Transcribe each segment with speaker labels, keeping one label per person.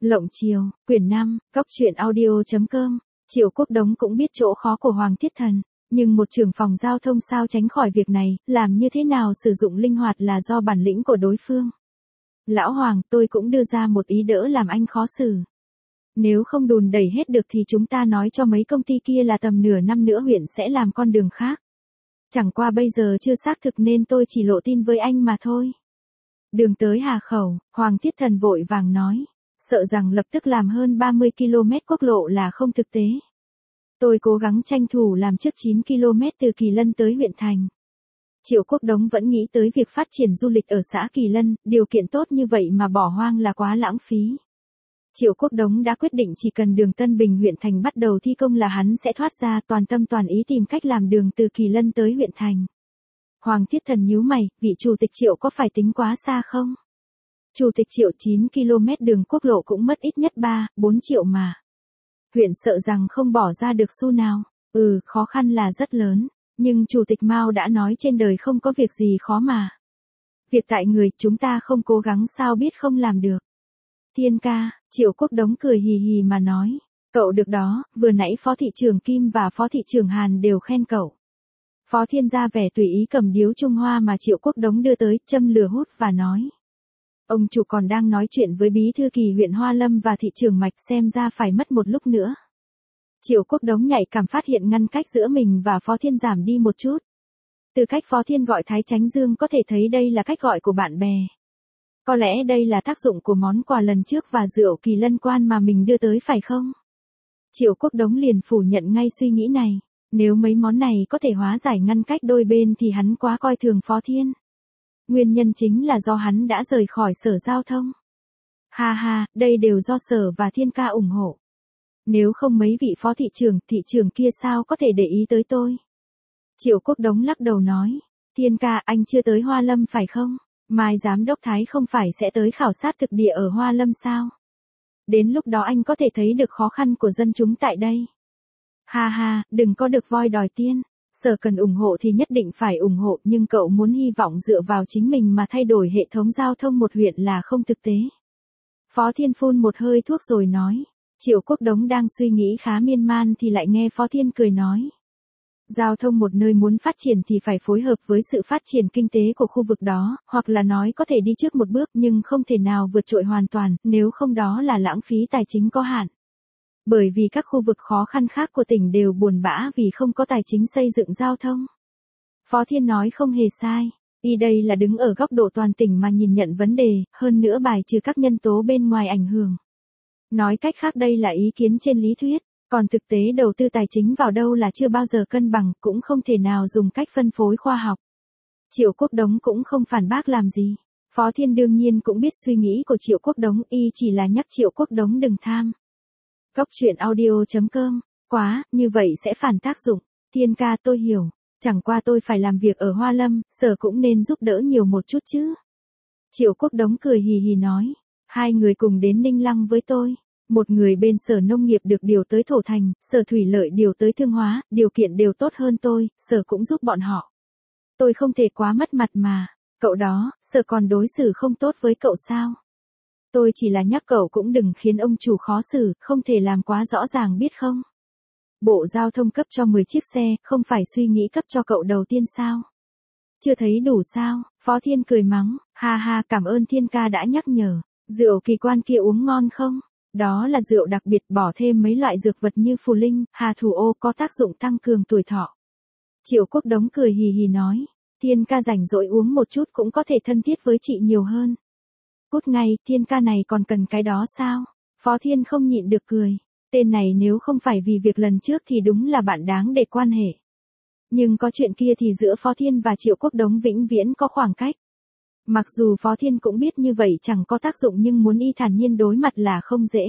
Speaker 1: Lộng Triều, quyển 5, Cóc truyện audio.com. Triệu Quốc Đống cũng biết chỗ khó của Hoàng Thiết Thần, nhưng một trưởng phòng giao thông sao tránh khỏi việc này, làm như thế nào sử dụng linh hoạt là do bản lĩnh của đối phương. Lão Hoàng, tôi cũng đưa ra một ý đỡ làm anh khó xử. Nếu không đùn đẩy hết được thì chúng ta nói cho mấy công ty kia là tầm nửa năm nữa huyện sẽ làm con đường khác. Chẳng qua bây giờ chưa xác thực nên tôi chỉ lộ tin với anh mà thôi. Đường tới Hà Khẩu, Hoàng Thiết Thần vội vàng nói. Sợ rằng lập tức làm hơn 30 km quốc lộ là không thực tế. Tôi cố gắng tranh thủ làm trước 9 km từ Kỳ Lân tới huyện thành. Triệu Quốc Đống vẫn nghĩ tới việc phát triển du lịch ở xã Kỳ Lân, điều kiện tốt như vậy mà bỏ hoang là quá lãng phí. Triệu Quốc Đống đã quyết định chỉ cần đường Tân Bình huyện thành bắt đầu thi công là hắn sẽ thoát ra, toàn tâm toàn ý tìm cách làm đường từ Kỳ Lân tới huyện thành. Hoàng Thiết Thần nhíu mày, vị chủ tịch Triệu có phải tính quá xa không? Chủ tịch Triệu 9 km đường quốc lộ cũng mất ít nhất 3-4 triệu mà. Huyện sợ rằng không bỏ ra được xu nào. Khó khăn là rất lớn, nhưng Chủ tịch Mao đã nói trên đời không có việc gì khó mà. Việc tại người, chúng ta không cố gắng sao biết không làm được. Thiên ca, Triệu Quốc Đống cười hì hì mà nói. Cậu được đó, vừa nãy Phó thị trưởng Kim và Phó thị trưởng Hàn đều khen cậu. Phó Thiên ra vẻ tùy ý cầm điếu Trung Hoa mà Triệu Quốc Đống đưa tới, châm lửa hút và nói. Ông chủ còn đang nói chuyện với bí thư kỳ huyện Hoa Lâm và thị trưởng Mạch, xem ra phải mất một lúc nữa. Triệu Quốc Đống nhạy cảm phát hiện ngăn cách giữa mình và Phó Thiên giảm đi một chút. Từ cách Phó Thiên gọi Thái Chánh Dương có thể thấy đây là cách gọi của bạn bè. Có lẽ đây là tác dụng của món quà lần trước và rượu Kỳ Lân Quan mà mình đưa tới phải không? Triệu Quốc Đống liền phủ nhận ngay suy nghĩ này. Nếu mấy món này có thể hóa giải ngăn cách đôi bên thì hắn quá coi thường Phó Thiên. Nguyên nhân chính là do hắn đã rời khỏi sở giao thông. Ha ha, đây đều do sở và Thiên ca ủng hộ. Nếu không mấy vị phó thị trưởng kia sao có thể để ý tới tôi. Triệu Quốc Đống lắc đầu nói. Thiên ca, anh chưa tới Hoa Lâm phải không? Mai giám đốc Thái không phải sẽ tới khảo sát thực địa ở Hoa Lâm sao? Đến lúc đó anh có thể thấy được khó khăn của dân chúng tại đây. Ha ha, đừng có được voi đòi tiên. Sở cần ủng hộ thì nhất định phải ủng hộ, nhưng cậu muốn hy vọng dựa vào chính mình mà thay đổi hệ thống giao thông một huyện là không thực tế. Phó Thiên phun một hơi thuốc rồi nói. Triệu Quốc Đống đang suy nghĩ khá miên man thì lại nghe Phó Thiên cười nói. Giao thông một nơi muốn phát triển thì phải phối hợp với sự phát triển kinh tế của khu vực đó, hoặc là nói có thể đi trước một bước nhưng không thể nào vượt trội hoàn toàn, nếu không đó là lãng phí tài chính có hạn. Bởi vì các khu vực khó khăn khác của tỉnh đều buồn bã vì không có tài chính xây dựng giao thông. Phó Thiên nói không hề sai. Y đây là đứng ở góc độ toàn tỉnh mà nhìn nhận vấn đề, hơn nữa bài trừ các nhân tố bên ngoài ảnh hưởng. Nói cách khác đây là ý kiến trên lý thuyết, còn thực tế đầu tư tài chính vào đâu là chưa bao giờ cân bằng, cũng không thể nào dùng cách phân phối khoa học. Triệu Quốc Đống cũng không phản bác làm gì. Phó Thiên đương nhiên cũng biết suy nghĩ của Triệu Quốc Đống, y chỉ là nhắc Triệu Quốc Đống đừng tham. Cóc truyện audio.com. Quá, như vậy sẽ phản tác dụng. Thiên ca, tôi hiểu. Chẳng qua tôi phải làm việc ở Hoa Lâm, sở cũng nên giúp đỡ nhiều một chút chứ. Triệu Quốc Đống cười hì hì nói. Hai người cùng đến Ninh Lăng với tôi. Một người bên sở nông nghiệp được điều tới Thổ Thành, sở thủy lợi điều tới Thương Hóa, điều kiện đều tốt hơn tôi, sở cũng giúp bọn họ. Tôi không thể quá mất mặt mà. Cậu đó, sở còn đối xử không tốt với cậu sao? Tôi chỉ là nhắc cậu cũng đừng khiến ông chủ khó xử, không thể làm quá rõ ràng biết không? Bộ giao thông cấp cho 10 chiếc xe, không phải suy nghĩ cấp cho cậu đầu tiên sao? Chưa thấy đủ sao? Phó Thiên cười mắng, ha ha, cảm ơn Thiên ca đã nhắc nhở. Rượu Kỳ Quan kia uống ngon không? Đó là rượu đặc biệt, bỏ thêm mấy loại dược vật như phù linh, hà thủ ô có tác dụng tăng cường tuổi thọ. Triệu Quốc Đống cười hì hì nói, Thiên ca rảnh rỗi uống một chút cũng có thể thân thiết với chị nhiều hơn. Cút ngay, Thiên ca này còn cần cái đó sao? Phó Thiên không nhịn được cười. Tên này nếu không phải vì việc lần trước thì đúng là bạn đáng để quan hệ. Nhưng có chuyện kia thì giữa Phó Thiên và Triệu Quốc Đống vĩnh viễn có khoảng cách. Mặc dù Phó Thiên cũng biết như vậy chẳng có tác dụng nhưng muốn y thản nhiên đối mặt là không dễ.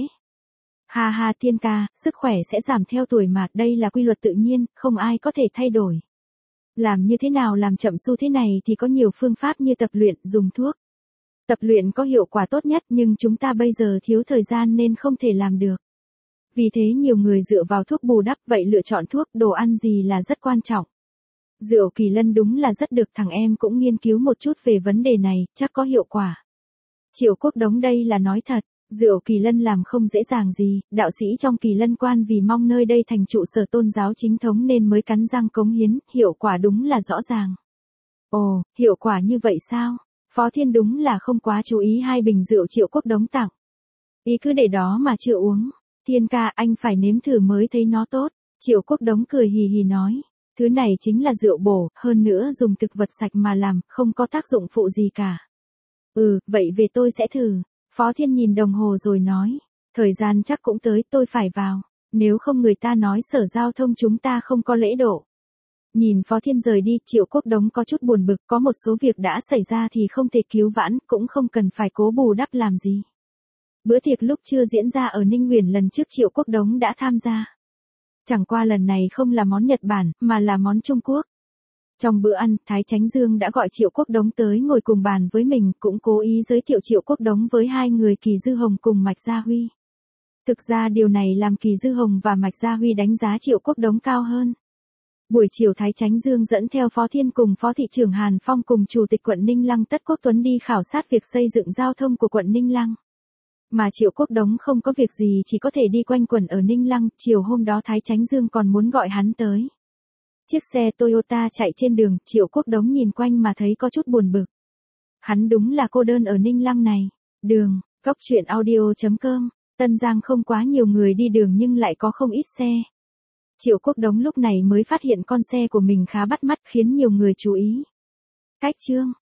Speaker 1: Ha ha, Thiên ca, sức khỏe sẽ giảm theo tuổi mà, đây là quy luật tự nhiên, không ai có thể thay đổi. Làm như thế nào làm chậm xu thế này thì có nhiều phương pháp như tập luyện, dùng thuốc. Tập luyện có hiệu quả tốt nhất nhưng chúng ta bây giờ thiếu thời gian nên không thể làm được. Vì thế nhiều người dựa vào thuốc bù đắp, vậy lựa chọn thuốc, đồ ăn gì là rất quan trọng. Rượu Kỳ Lân đúng là rất được, thằng em cũng nghiên cứu một chút về vấn đề này, chắc có hiệu quả. Triệu Quốc Đống đây là nói thật. Rượu Kỳ Lân làm không dễ dàng gì, đạo sĩ trong Kỳ Lân quan vì mong nơi đây thành trụ sở tôn giáo chính thống nên mới cắn răng cống hiến, hiệu quả đúng là rõ ràng. Ồ, hiệu quả như vậy sao? Phó Thiên đúng là không quá chú ý hai bình rượu Triệu Quốc Đống tặng. Ý cứ để đó mà chưa uống. Thiên ca, anh phải nếm thử mới thấy nó tốt. Triệu Quốc Đống cười hì hì nói. Thứ này chính là rượu bổ, hơn nữa dùng thực vật sạch mà làm, không có tác dụng phụ gì cả. Vậy về tôi sẽ thử. Phó Thiên nhìn đồng hồ rồi nói. Thời gian chắc cũng tới, tôi phải vào. Nếu không người ta nói Sở Giao thông chúng ta không có lễ độ. Nhìn Phó Thiên rời đi, Triệu Quốc Đống có chút buồn bực, có một số việc đã xảy ra thì không thể cứu vãn, cũng không cần phải cố bù đắp làm gì. Bữa tiệc lúc trưa diễn ra ở Ninh Nguyền lần trước Triệu Quốc Đống đã tham gia. Chẳng qua lần này không là món Nhật Bản, mà là món Trung Quốc. Trong bữa ăn, Thái Chánh Dương đã gọi Triệu Quốc Đống tới ngồi cùng bàn với mình, cũng cố ý giới thiệu Triệu Quốc Đống với hai người Kỳ Dư Hồng cùng Mạch Gia Huy. Thực ra điều này làm Kỳ Dư Hồng và Mạch Gia Huy đánh giá Triệu Quốc Đống cao hơn. Buổi chiều Thái Chánh Dương dẫn theo Phó Thiên cùng Phó Thị trưởng Hàn Phong cùng Chủ tịch quận Ninh Lăng Tất Quốc Tuấn đi khảo sát việc xây dựng giao thông của quận Ninh Lăng. Mà Triệu Quốc Đống không có việc gì chỉ có thể đi quanh quẩn ở Ninh Lăng, chiều hôm đó Thái Chánh Dương còn muốn gọi hắn tới. Chiếc xe Toyota chạy trên đường, Triệu Quốc Đống nhìn quanh mà thấy có chút buồn bực. Hắn đúng là cô đơn ở Ninh Lăng này. Đường, Cốc Truyện Audio.com, Tân Giang không quá nhiều người đi đường nhưng lại có không ít xe. Triệu Quốc Đống lúc này mới phát hiện con xe của mình khá bắt mắt khiến nhiều người chú ý. Cách chương